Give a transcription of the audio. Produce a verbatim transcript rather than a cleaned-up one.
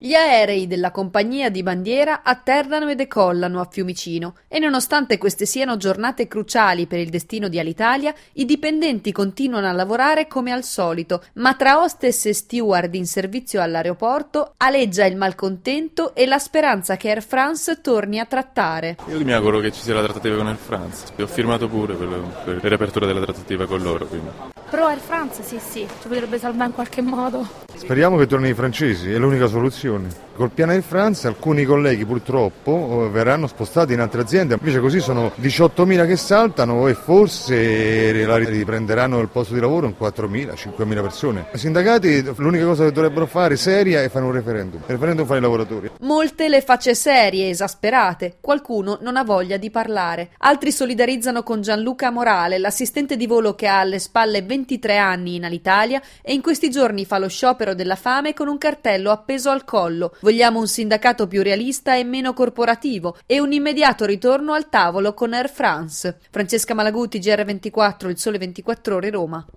Gli aerei della compagnia di bandiera atterrano e decollano a Fiumicino e nonostante queste siano giornate cruciali per il destino di Alitalia, i dipendenti continuano a lavorare come al solito, ma tra hostess e steward in servizio all'aeroporto aleggia il malcontento e la speranza che Air France torni a trattare. Io mi auguro che ci sia la trattativa con Air France, ho firmato pure per, per la riapertura della trattativa con loro. Quindi. Però Air France sì sì, ci potrebbe salvare in qualche modo. Speriamo che tornino i francesi, è l'unica soluzione. Col piano Air France alcuni colleghi purtroppo verranno spostati in altre aziende, invece così sono diciottomila che saltano e forse riprenderanno il posto di lavoro in quattromila cinquemila persone. I sindacati l'unica cosa che dovrebbero fare seria è fare un referendum, il referendum fa i lavoratori. Molte le facce serie, esasperate, qualcuno non ha voglia di parlare, altri solidarizzano con Gianluca Morale, l'assistente di volo che ha alle spalle ventitré anni in Alitalia e in questi giorni fa lo sciopero della fame con un cartello appeso al collo. Vogliamo un sindacato più realista e meno corporativo e un immediato ritorno al tavolo con Air France. Francesca Malaguti, G R ventiquattro, Il Sole ventiquattro Ore, Roma.